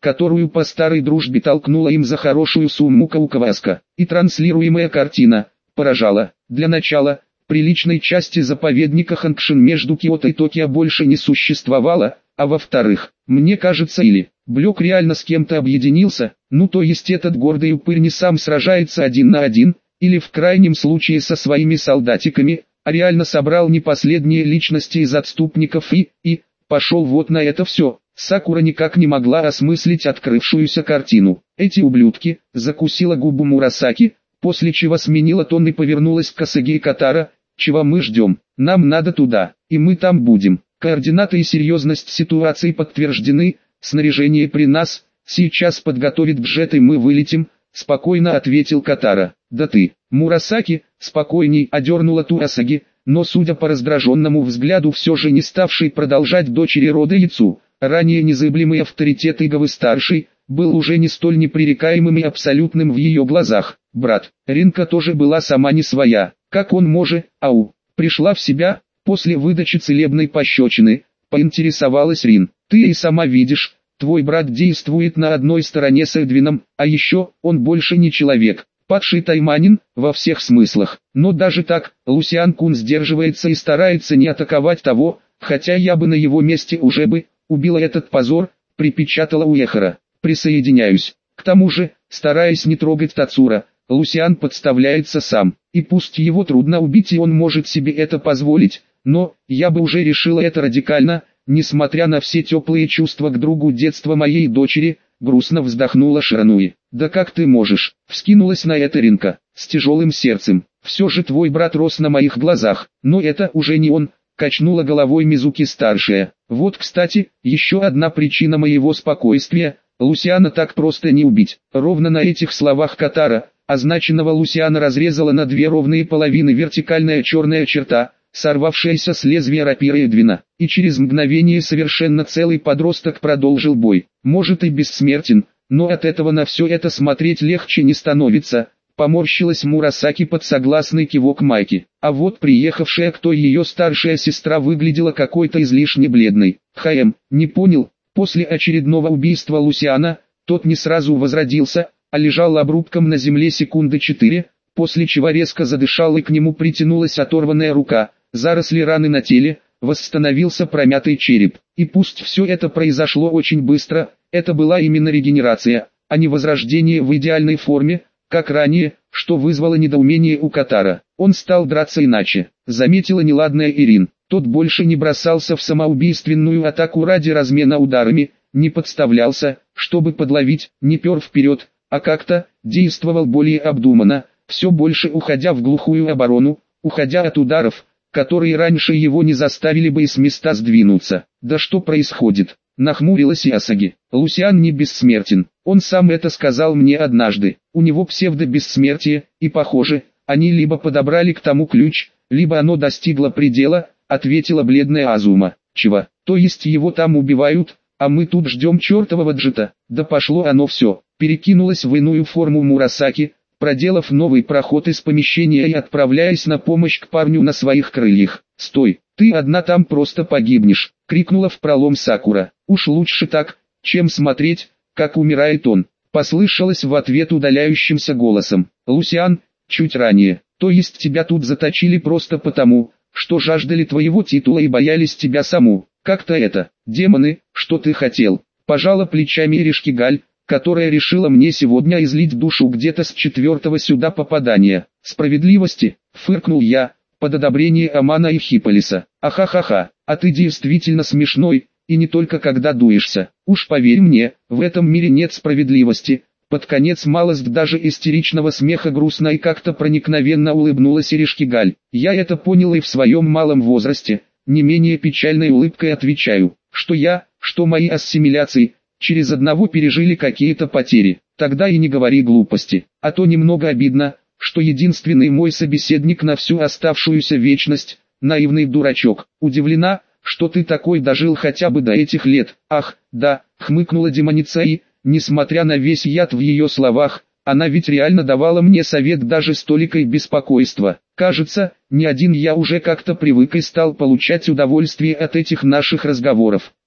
которую по старой дружбе толкнула им за хорошую сумму Каукаваска. И транслируемая картина поражала. Для начала, приличной части заповедника Хангшин между Киото и Токио больше не существовало, а во-вторых, мне кажется, или Блёк реально с кем-то объединился, ну то есть этот гордый упырь не сам сражается один на один, или в крайнем случае со своими солдатиками, а реально собрал не последние личности из отступников и пошел вот на это все. Сакура никак не могла осмыслить открывшуюся картину. Эти ублюдки, закусила губу Мурасаки, после чего сменила тон и повернулась к Касаги и Катара. Чего мы ждем? Нам надо туда, и мы там будем. Координаты и серьезность ситуации подтверждены, снаряжение при нас, сейчас подготовит бюджет и мы вылетим, спокойно ответил Катара. Да ты, Мурасаки, спокойней, одернула Турасаги, но судя по раздраженному взгляду все же не ставший продолжать дочери рода Яцу, ранее незыблемый авторитет Иговы-старший, был уже не столь непререкаемым и абсолютным в ее глазах. Брат, Ринка тоже была сама не своя, как он может, пришла в себя, после выдачи целебной пощечины, поинтересовалась Рин. Ты и сама видишь, твой брат действует на одной стороне с Эдвином, а еще, он больше не человек. Падший тайманин, во всех смыслах. Но даже так, Лусиан-кун сдерживается и старается не атаковать того, хотя я бы на его месте уже бы убила этот позор, припечатала Уэхара. Присоединяюсь. К тому же, стараясь не трогать Тацура, Лусиан подставляется сам. И пусть его трудно убить и он может себе это позволить, но я бы уже решила это радикально, несмотря на все теплые чувства к другу детства моей дочери. Грустно вздохнула Ширануи. «Да как ты можешь?» — вскинулась на это Ринка, с тяжелым сердцем. «Все же твой брат рос на моих глазах, но это уже не он», — качнула головой Мизуки-старшая. «Вот, кстати, еще одна причина моего спокойствия, Лусиана так просто не убить». Ровно на этих словах Катара, означенного Лусиана разрезала на две ровные половины вертикальная черная черта, сорвавшаяся с лезвия рапиры Эдвина, и через мгновение совершенно целый подросток продолжил бой. Может и бессмертен, но от этого на все это смотреть легче не становится, поморщилась Мурасаки под согласный кивок Майки. А вот приехавшая к той ее старшая сестра выглядела какой-то излишне бледной. Не понял, после очередного убийства Лусиана, тот не сразу возродился, а лежал обрубком на земле секунды 4, после чего резко задышал и к нему притянулась оторванная рука. Заросли раны на теле, восстановился промятый череп. И пусть все это произошло очень быстро, это была именно регенерация, а не возрождение в идеальной форме, как ранее, что вызвало недоумение у Катара. Он стал драться иначе, заметила неладная Ирин. Тот больше не бросался в самоубийственную атаку ради размена ударами, не подставлялся, чтобы подловить, не пер вперед, а как-то действовал более обдуманно, все больше уходя в глухую оборону, уходя от ударов, которые раньше его не заставили бы и с места сдвинуться. Да что происходит? Нахмурилась Ясаги. Лусиан не бессмертен, он сам это сказал мне однажды. У него псевдо-бессмертие, и похоже, они либо подобрали к тому ключ, либо оно достигло предела, ответила бледная Азума. Чего? То есть его там убивают, а мы тут ждем чертового джета? Да пошло оно все. Перекинулась в иную форму Мурасаки, проделав новый проход из помещения и отправляясь на помощь к парню на своих крыльях. «Стой, ты одна там просто погибнешь!» — крикнула в пролом Сакура. «Уж лучше так, чем смотреть, как умирает он!» — послышалось в ответ удаляющимся голосом. «Лусиан, чуть ранее, то есть тебя тут заточили просто потому, что жаждали твоего титула и боялись тебя саму. Как-то это, демоны, что ты хотел?» Пожала плечами Иришкигаль, которая решила мне сегодня излить душу где-то с 4-го сюда попадания. «Справедливости», — фыркнул я, под одобрение Амана и Хиполиса. «Ахахаха, а ты действительно смешной, и не только когда дуешься. Уж поверь мне, в этом мире нет справедливости». Под конец малость даже истеричного смеха грустно и как-то проникновенно улыбнулась Иришкигаль. Я это понял и в своем малом возрасте, не менее печальной улыбкой отвечаю, что мои ассимиляции, через одного пережили какие-то потери. Тогда и не говори глупости, а то немного обидно, что единственный мой собеседник на всю оставшуюся вечность, наивный дурачок. Удивлена, что ты такой дожил хотя бы до этих лет. Ах, да, хмыкнула демоница и, несмотря на весь яд в ее словах, она ведь реально давала мне совет даже с толикой беспокойства. Кажется, не один я уже как-то привык и стал получать удовольствие от этих наших разговоров.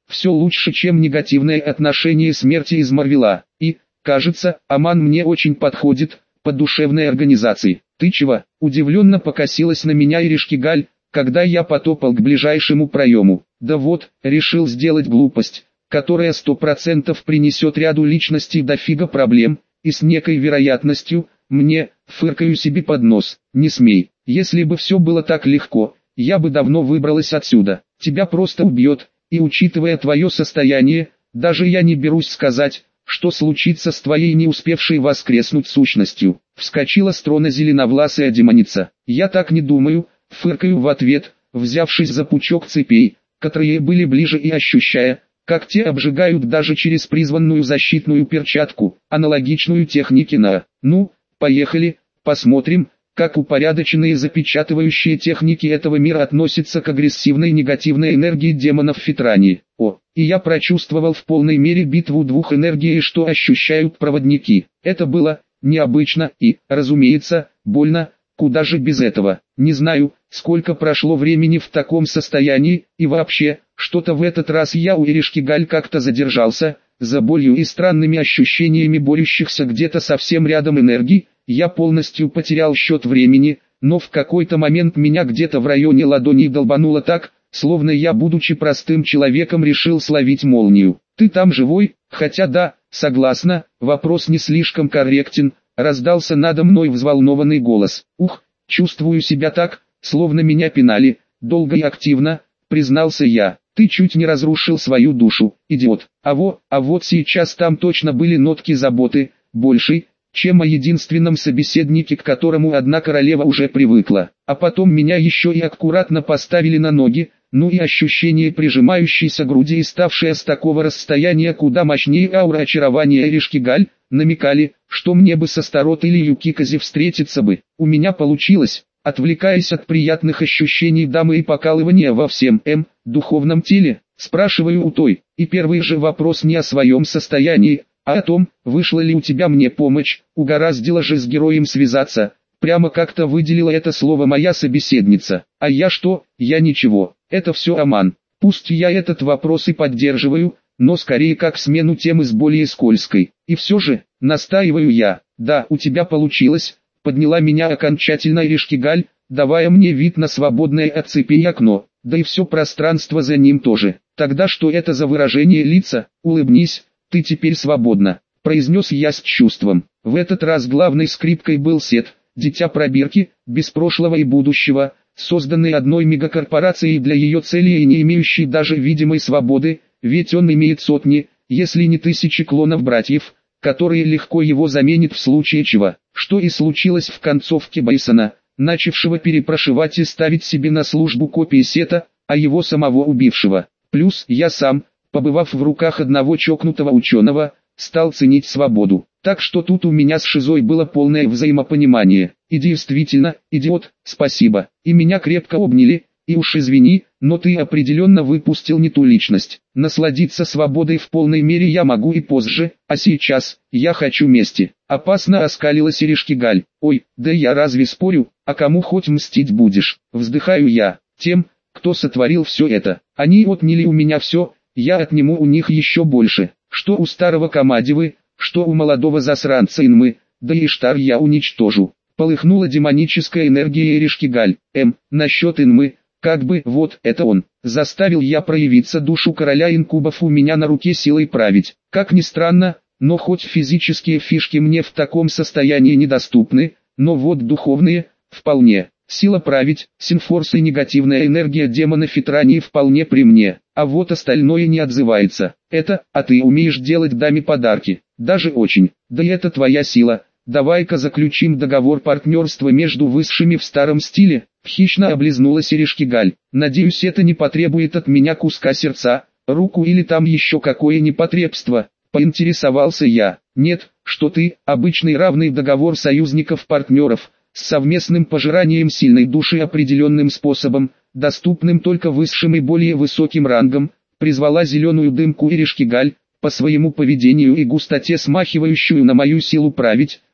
все лучше, чем негативное отношение смерти из Марвела. И, кажется, Аман мне очень подходит, по душевной организации. Ты чего? Удивленно покосилась на меня Иришкигаль, когда я потопал к ближайшему проему. Да вот, решил сделать глупость, которая 100% принесет ряду личностей дофига проблем, и с некой вероятностью, мне, фыркаю себе под нос, не смей. Если бы все было так легко, я бы давно выбралась отсюда. Тебя просто убьет, и учитывая твое состояние, даже я не берусь сказать, что случится с твоей не успевшей воскреснуть сущностью. Вскочила с трона зеленовласая демоница. Я так не думаю, фыркаю в ответ, взявшись за пучок цепей, которые были ближе и ощущая, как те обжигают даже через призванную защитную перчатку, аналогичную технике на. Ну, поехали, посмотрим, как упорядоченные запечатывающие техники этого мира относятся к агрессивной негативной энергии демонов Фитрани. О, и я прочувствовал в полной мере битву двух энергий, что ощущают проводники. Это было необычно и, разумеется, больно. Куда же без этого? Не знаю, сколько прошло времени в таком состоянии, и вообще, что-то в этот раз я у Иришкигаль как-то задержался, за болью и странными ощущениями борющихся где-то совсем рядом энергий. Я полностью потерял счет времени, но в какой-то момент меня где-то в районе ладони долбануло так, словно я, будучи простым человеком, решил словить молнию. «Ты там живой?» «Хотя да, согласна, вопрос не слишком корректен», раздался надо мной взволнованный голос. «Ух, чувствую себя так, словно меня пинали, долго и активно», признался я. «Ты чуть не разрушил свою душу, идиот». А вот сейчас там точно были нотки заботы, большей, чем о единственном собеседнике, к которому одна королева уже привыкла. А потом меня еще и аккуратно поставили на ноги, ну и ощущение прижимающейся груди и ставшее с такого расстояния куда мощнее аура очарования Иришкигаль, намекали, что мне бы со Старот или Юкикази встретиться бы. У меня получилось, отвлекаясь от приятных ощущений дамы и покалывания во всем духовном теле, спрашиваю у той, и первый же вопрос не о своем состоянии, а о том, вышла ли у тебя мне помощь, угораздило же с героем связаться, прямо как-то выделила это слово моя собеседница. А я что? Я ничего, это все Аман. Пусть я этот вопрос и поддерживаю, но скорее как смену темы с более скользкой. И все же, настаиваю я, да, у тебя получилось, подняла меня окончательно Иришкигаль, давая мне вид на свободное от цепи окно, да и все пространство за ним тоже. Тогда что это за выражение лица? Улыбнись. «Ты теперь свободна», — произнес я с чувством. В этот раз главной скрипкой был Сет, дитя пробирки, без прошлого и будущего, созданный одной мегакорпорацией для ее цели и не имеющий даже видимой свободы, ведь он имеет сотни, если не тысячи клонов братьев, которые легко его заменят в случае чего, что и случилось в концовке Байсона, начавшего перепрошивать и ставить себе на службу копии Сета, а его самого убившего. Плюс я сам, побывав в руках одного чокнутого ученого, стал ценить свободу. Так что тут у меня с Шизой было полное взаимопонимание. И действительно, идиот, спасибо. И меня крепко обняли, и уж извини, но ты определенно выпустил не ту личность. Насладиться свободой в полной мере я могу и позже, а сейчас, я хочу мести. Опасно оскалилась Иришкигаль. Ой, да я разве спорю, а кому хоть мстить будешь? Вздыхаю я, тем, кто сотворил все это. Они отняли у меня все, я отниму у них еще больше, что у старого Камадивы, что у молодого засранца Инмы, да и Иштар я уничтожу. Полыхнула демоническая энергия Иришкигаль. Насчет Инмы, как бы, вот, это он, заставил я проявиться душу короля инкубов у меня на руке силой править. Как ни странно, но хоть физические фишки мне в таком состоянии недоступны, но вот духовные, вполне. Сила править, синфорс и негативная энергия демона Фитрани вполне при мне, а вот остальное не отзывается. Это, а ты умеешь делать даме подарки, даже очень, да и это твоя сила. Давай-ка заключим договор партнерства между высшими в старом стиле. Хищно облизнулась Иришкигаль. Надеюсь, это не потребует от меня куска сердца, руку или там еще какое непотребство. Поинтересовался я. Нет, что ты, обычный равный договор союзников-партнеров, с совместным пожиранием сильной души определенным способом, доступным только высшим и более высоким рангом, призвала зеленую дымку Иришкигаль, по своему поведению и густоте смахивающую на мою силу править,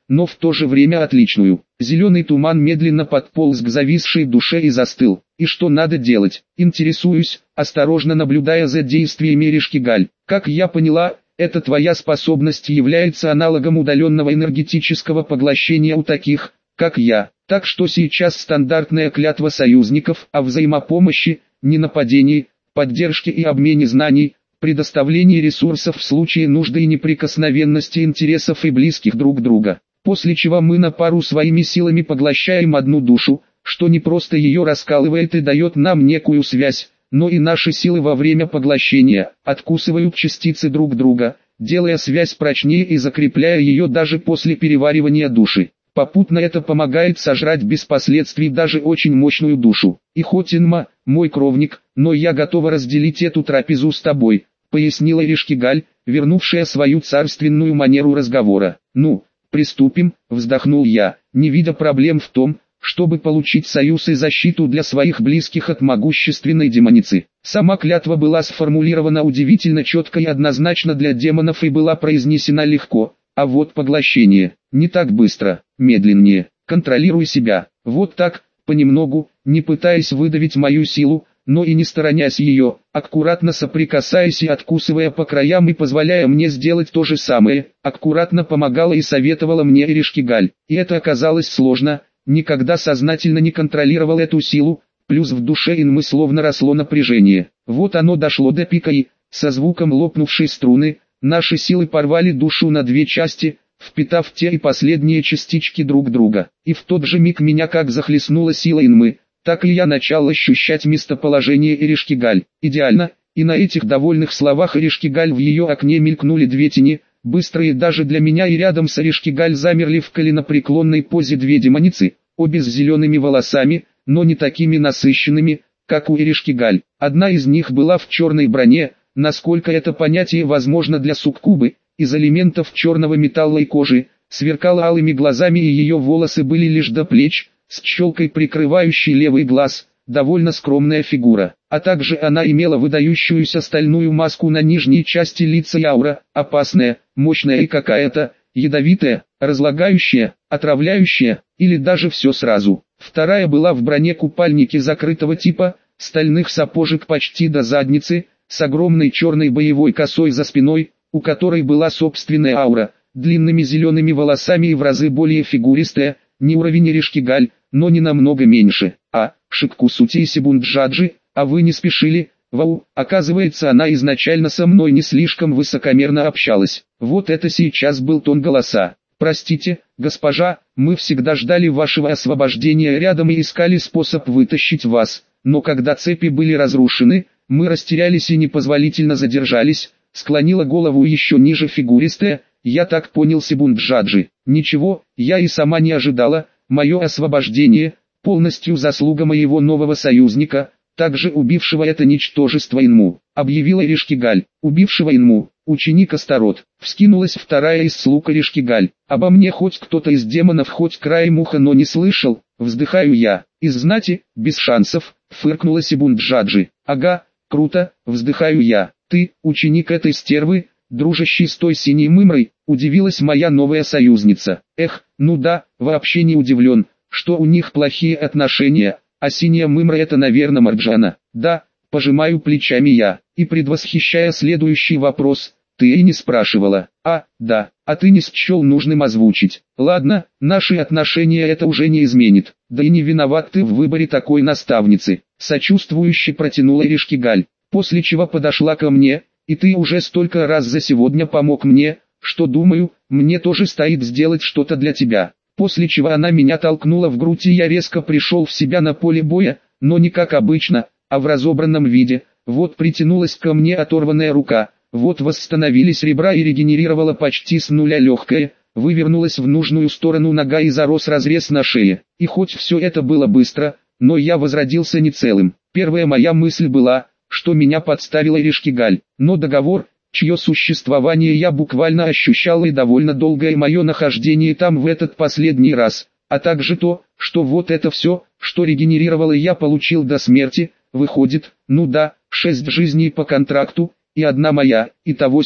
но в то же время отличную. Зеленый туман медленно подполз к зависшей душе и застыл. И что надо делать? Интересуюсь, осторожно наблюдая за действиями Ришкигаль. Как я поняла, эта твоя способность является аналогом удаленного энергетического поглощения у таких, как я. Так что сейчас стандартная клятва союзников о взаимопомощи, ненападении, поддержке и обмене знаний, предоставлении ресурсов в случае нужды и неприкосновенности интересов и близких друг друга. После чего мы на пару своими силами поглощаем одну душу, что не просто ее раскалывает и дает нам некую связь, но и наши силы во время поглощения откусывают частицы друг друга, делая связь прочнее и закрепляя ее даже после переваривания души. Попутно это помогает сожрать без последствий даже очень мощную душу. И хоть Инма, мой кровник, но я готова разделить эту трапезу с тобой, пояснила Ришкигаль, вернувшая свою царственную манеру разговора. Ну, приступим, вздохнул я, не видя проблем в том, чтобы получить союз и защиту для своих близких от могущественной демоницы. Сама клятва была сформулирована удивительно четко и однозначно для демонов и была произнесена легко, а вот поглощение не так быстро, медленнее. Контролируй себя, вот так, понемногу, не пытаясь выдавить мою силу, но и не сторонясь ее, аккуратно соприкасаясь и откусывая по краям и позволяя мне сделать то же самое, аккуратно помогала и советовала мне Ришкигаль. И это оказалось сложно, никогда сознательно не контролировал эту силу, плюс в душе Инмы словно росло напряжение. Вот оно дошло до пика и, со звуком лопнувшей струны, наши силы порвали душу на две части, впитав те и последние частички друг друга. И в тот же миг меня как захлестнула сила Инмы, так и я начал ощущать местоположение Ришкигаль. Идеально, и на этих довольных словах Ришкигаль в ее окне мелькнули две тени, быстрые даже для меня, и рядом с Ришкигаль замерли в коленопреклонной позе две демоницы, обе с зелеными волосами, но не такими насыщенными, как у Ришкигаль. Одна из них была в черной броне, насколько это понятие возможно для суккубы, из элементов черного металла и кожи, сверкала алыми глазами и ее волосы были лишь до плеч, с челкой прикрывающей левый глаз, довольно скромная фигура. А также она имела выдающуюся стальную маску на нижней части лица и аура, опасная, мощная и какая-то, ядовитая, разлагающая, отравляющая, или даже все сразу. Вторая была в броне-купальнике закрытого типа, стальных сапожек почти до задницы, с огромной черной боевой косой за спиной, у которой была собственная аура, длинными зелеными волосами и в разы более фигуристая, не уровень Ришкигаль, но не намного меньше. Шиккусути и Себунджаджи, а вы не спешили? Вау, оказывается, она изначально со мной не слишком высокомерно общалась. Вот это сейчас был тон голоса. Простите, госпожа, мы всегда ждали вашего освобождения рядом и искали способ вытащить вас, но когда цепи были разрушены, мы растерялись и непозволительно задержались, склонила голову еще ниже фигуристая, я так понял Себунджаджи. Ничего, я и сама не ожидала, мое освобождение – полностью заслуга моего нового союзника, также убившего это ничтожество Инму, объявила Ришкигаль, убившего Инму, ученик Астарот. Вскинулась вторая из слуг Ришкигаль. Обо мне хоть кто-то из демонов хоть краем уха, но не слышал, вздыхаю я. Из знати, без шансов, фыркнула Себунджаджи. Ага, круто, вздыхаю я. Ты, ученик этой стервы, дружащий с той синей мымрой, удивилась моя новая союзница. Эх, ну да, вообще не удивлен, что у них плохие отношения, а синяя мымра это, наверное, Марджана. Да, пожимаю плечами я, и предвосхищая следующий вопрос, ты и не спрашивала. Да, а ты не счел нужным озвучить. Ладно, наши отношения это уже не изменит, да и не виноват ты в выборе такой наставницы. Сочувствующе протянула Ришкигаль, после чего подошла ко мне, и ты уже столько раз за сегодня помог мне, что думаю, мне тоже стоит сделать что-то для тебя. После чего она меня толкнула в грудь и я резко пришел в себя на поле боя, но не как обычно, а в разобранном виде. Вот притянулась ко мне оторванная рука, вот восстановились ребра и регенерировала почти с нуля легкое, вывернулась в нужную сторону нога и зарос разрез на шее. И хоть все это было быстро, но я возродился не целым. Первая моя мысль была, что меня подставила Ришкигаль, но договор, чье существование я буквально ощущал и довольно долгое мое нахождение там в этот последний раз, а также то, что вот это все, что регенерировало я получил до смерти, выходит, ну да, 6 жизней по контракту, и одна моя, итого 7.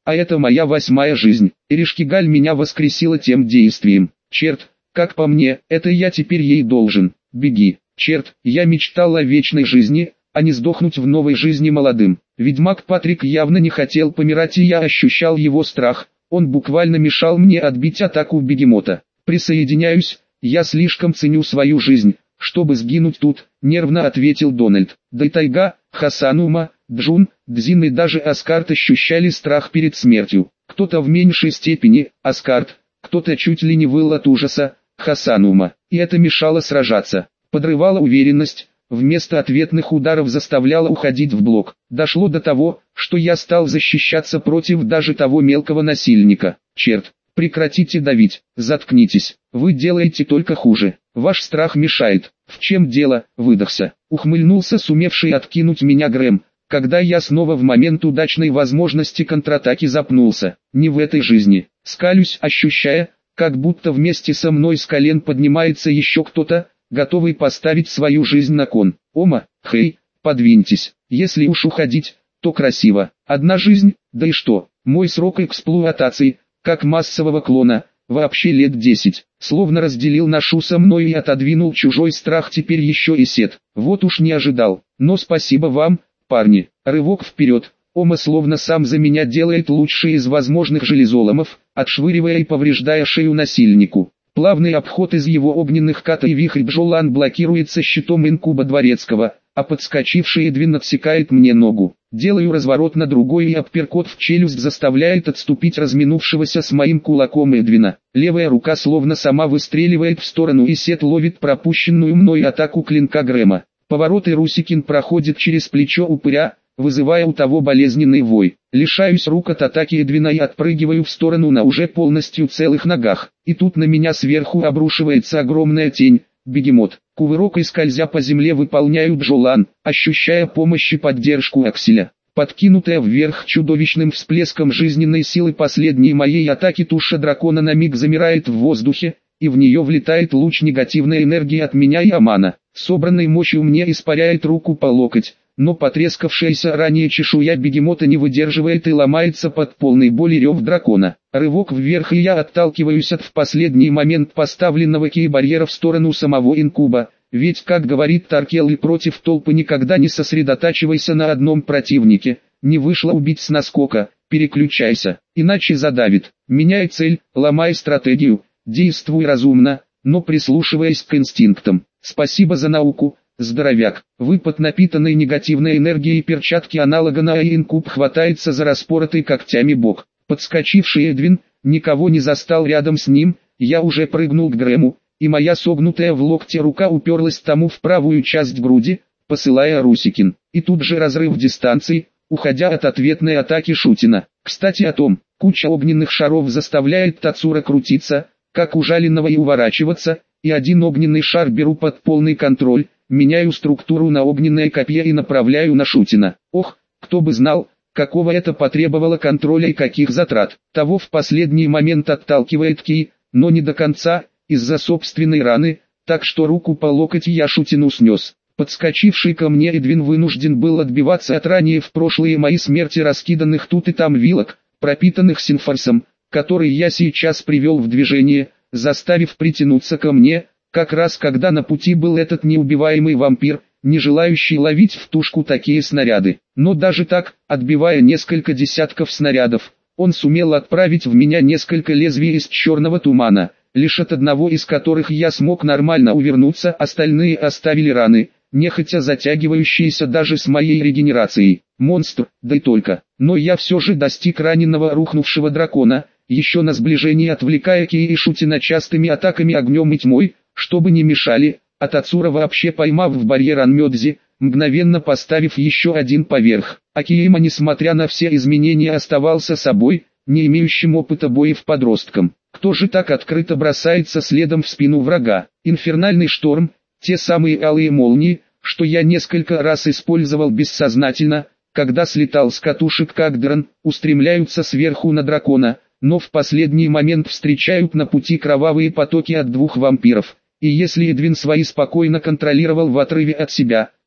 А это моя 8-я жизнь. Эришкигаль меня воскресила тем действием. Черт, как по мне, это я теперь ей должен. Беги. Черт, я мечтал о вечной жизни, а не сдохнуть в новой жизни молодым. Ведьмак Патрик явно не хотел помирать, и я ощущал его страх. Он буквально мешал мне отбить атаку бегемота. Присоединяюсь, я слишком ценю свою жизнь, чтобы сгинуть тут, нервно ответил Дональд. Да и Тайга, Хасанума, Джун, Дзин и даже Аскарт ощущали страх перед смертью. Кто-то в меньшей степени, Аскарт, кто-то чуть ли не выл от ужаса, Хасанума. И это мешало сражаться, подрывало уверенность, вместо ответных ударов заставляло уходить в блок. Дошло до того, что я стал защищаться против даже того мелкого насильника. Черт, прекратите давить, заткнитесь, вы делаете только хуже, ваш страх мешает. В чем дело, выдохся, ухмыльнулся сумевший откинуть меня Грэм, когда я снова в момент удачной возможности контратаки запнулся. Не в этой жизни, скалюсь, ощущая, как будто вместе со мной с колен поднимается еще кто-то, готовый поставить свою жизнь на кон. Ома, хей, подвиньтесь, если уж уходить, то красиво. Одна жизнь, да и что, мой срок эксплуатации, как массового клона, вообще лет 10. Словно разделил нашу со мной и отодвинул чужой страх, теперь еще и сет. Вот уж не ожидал, но спасибо вам, парни. Рывок вперед. Ома словно сам за меня делает лучший из возможных железоломов, отшвыривая и повреждая шею насильнику. Плавный обход из его огненных ката и вихрь Джолан блокируется щитом инкуба дворецкого, а подскочивший Эдвин отсекает мне ногу. Делаю разворот на другой, и апперкот в челюсть заставляет отступить разминувшегося с моим кулаком Эдвина. Левая рука словно сама выстреливает в сторону, и Сет ловит пропущенную мной атаку клинка Грэма. Поворот, и Русикин проходит через плечо упыря, вызывая у того болезненный вой. Лишаюсь рук от атаки Эдвина и отпрыгиваю в сторону на уже полностью целых ногах. И тут на меня сверху обрушивается огромная тень, бегемот. Кувырок и скользя по земле выполняю Джолан, ощущая помощь и поддержку Акселя. Подкинутая вверх чудовищным всплеском жизненной силы последней моей атаки, туша дракона на миг замирает в воздухе, и в нее влетает луч негативной энергии от меня и Амана. Собранной мощью мне испаряет руку по локоть, но потрескавшаяся ранее чешуя бегемота не выдерживает и ломается под полный боли рев дракона. Рывок вверх, и я отталкиваюсь от в последний момент поставленного кей-барьера в сторону самого инкуба, ведь, как говорит Таркел, против толпы никогда не сосредотачивайся на одном противнике, не вышло убить с наскока, переключайся, иначе задавит. Меняй цель, ломай стратегию, действуй разумно, но прислушиваясь к инстинктам. Спасибо за науку, здоровяк. Выпад напитанной негативной энергией перчатки аналога на инкуб хватается за распоротый когтями бок. Подскочивший Эдвин никого не застал рядом с ним, я уже прыгнул к Грэму, и моя согнутая в локте рука уперлась тому в правую часть груди, посылая Русикин. И тут же разрыв дистанции, уходя от ответной атаки Шутина. Кстати о том, куча огненных шаров заставляет Тацура крутиться, как ужаленного, и уворачиваться, и один огненный шар беру под полный контроль, меняю структуру на огненное копье и направляю на Шутина. Ох, кто бы знал, какого это потребовало контроля и каких затрат. Того в последний момент отталкивает кий, но не до конца, из-за собственной раны, так что руку по локоть я Шутину снес. Подскочивший ко мне Эдвин вынужден был отбиваться от ранее в прошлые мои смерти раскиданных тут и там вилок, пропитанных синфорсом, который я сейчас привел в движение, заставив притянуться ко мне, как раз когда на пути был этот неубиваемый вампир, не желающий ловить в тушку такие снаряды. Но даже так, отбивая несколько десятков снарядов, он сумел отправить в меня несколько лезвий из черного тумана, лишь от одного из которых я смог нормально увернуться, остальные оставили раны, нехотя затягивающиеся даже с моей регенерацией. Монстр, да и только. Но я все же достиг раненого рухнувшего дракона, еще на сближение отвлекая Кей и Шутина частыми атаками огнем и тьмой, чтобы не мешали, а Тацура вообще поймав в барьер Анмёдзи, мгновенно поставив еще один поверх. Акиема, несмотря на все изменения, оставался собой, не имеющим опыта боев подростком. Кто же так открыто бросается следом в спину врага? Инфернальный шторм, те самые алые молнии, что я несколько раз использовал бессознательно, когда слетал с катушек как дрон, устремляются сверху на дракона, но в последний момент встречают на пути кровавые потоки от двух вампиров. И если Эдвин свои спокойно контролировал в отрыве от себя,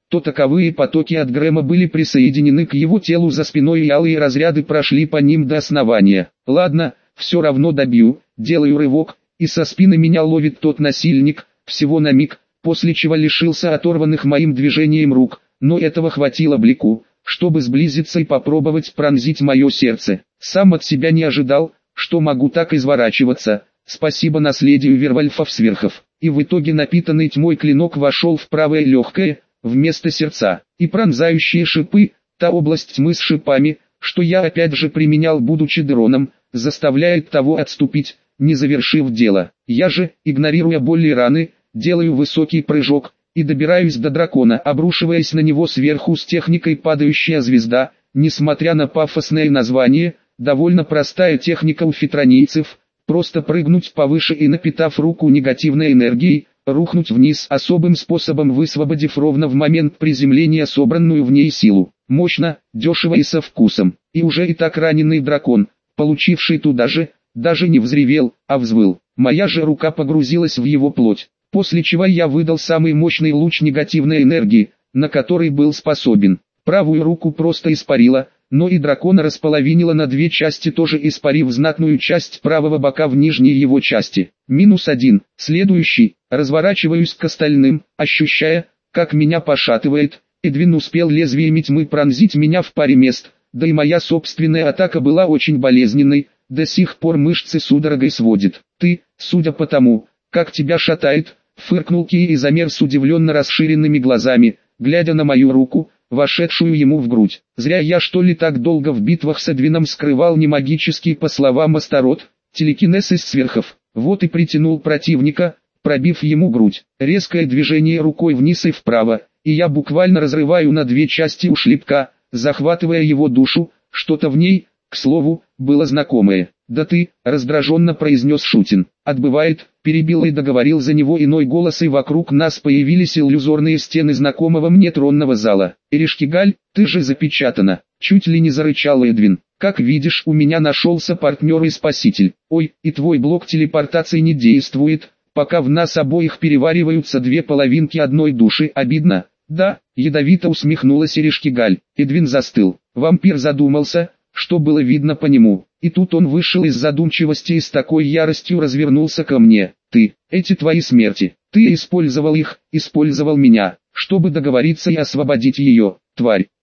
то таковые потоки от Грэма были присоединены к его телу за спиной и алые разряды прошли по ним до основания. Ладно, все равно добью, делаю рывок, и со спины меня ловит тот насильник, всего на миг, после чего лишился оторванных моим движением рук, но этого хватило Блику, чтобы сблизиться и попробовать пронзить мое сердце. Сам от себя не ожидал, что могу так изворачиваться, спасибо наследию Вервольфов-сверхов, и в итоге напитанный тьмой клинок вошел в правое легкое, вместо сердца, и пронзающие шипы, та область тьмы с шипами, что я опять же применял будучи дроном, заставляет того отступить, не завершив дело. Я же, игнорируя боль и раны, делаю высокий прыжок, и добираюсь до дракона, обрушиваясь на него сверху с техникой «Падающая звезда», несмотря на пафосное название, довольно простая техника у фитронийцев, просто прыгнуть повыше и напитав руку негативной энергией, рухнуть вниз особым способом, высвободив ровно в момент приземления собранную в ней силу. Мощно, дешево и со вкусом. И уже и так раненый дракон, получивший туда же, даже не взревел, а взвыл. Моя же рука погрузилась в его плоть, после чего я выдал самый мощный луч негативной энергии, на который был способен. Правую руку просто испарила, но и дракона располовинила на две части, тоже испарив знатную часть правого бока в нижней его части. -1. Следующий. Разворачиваюсь к остальным, ощущая, как меня пошатывает. Эдвин успел лезвиями тьмы пронзить меня в паре мест, да и моя собственная атака была очень болезненной, до сих пор мышцы судорогой сводит. Ты, судя по тому, как тебя шатает, фыркнул Кей и замер с удивленно расширенными глазами, глядя на мою руку, вошедшую ему в грудь. Зря я что ли так долго в битвах с Эдвином скрывал не магический, по словам Астарот, телекинез из сверхов. Вот и притянул противника, пробив ему грудь. Резкое движение рукой вниз и вправо, и я буквально разрываю на две части у шлепка, захватывая его душу. Что-то в ней, к слову, было знакомое. «Да ты», — раздраженно произнес Шутин. «Отбывает», — перебил и договорил за него иной голос, и вокруг нас появились иллюзорные стены знакомого мне тронного зала. «Эришкигаль, ты же запечатана», — чуть ли не зарычал Эдвин. «Как видишь, у меня нашелся партнер и спаситель. Ой, и твой блок телепортации не действует, пока в нас обоих перевариваются две половинки одной души. Обидно». «Да», — ядовито усмехнулась Эришкигаль. Эдвин застыл. Вампир задумался, что было видно по нему. И тут он вышел из задумчивости и с такой яростью развернулся ко мне. «Ты, эти твои смерти, ты использовал их, использовал меня, чтобы договориться и освободить ее, тварь.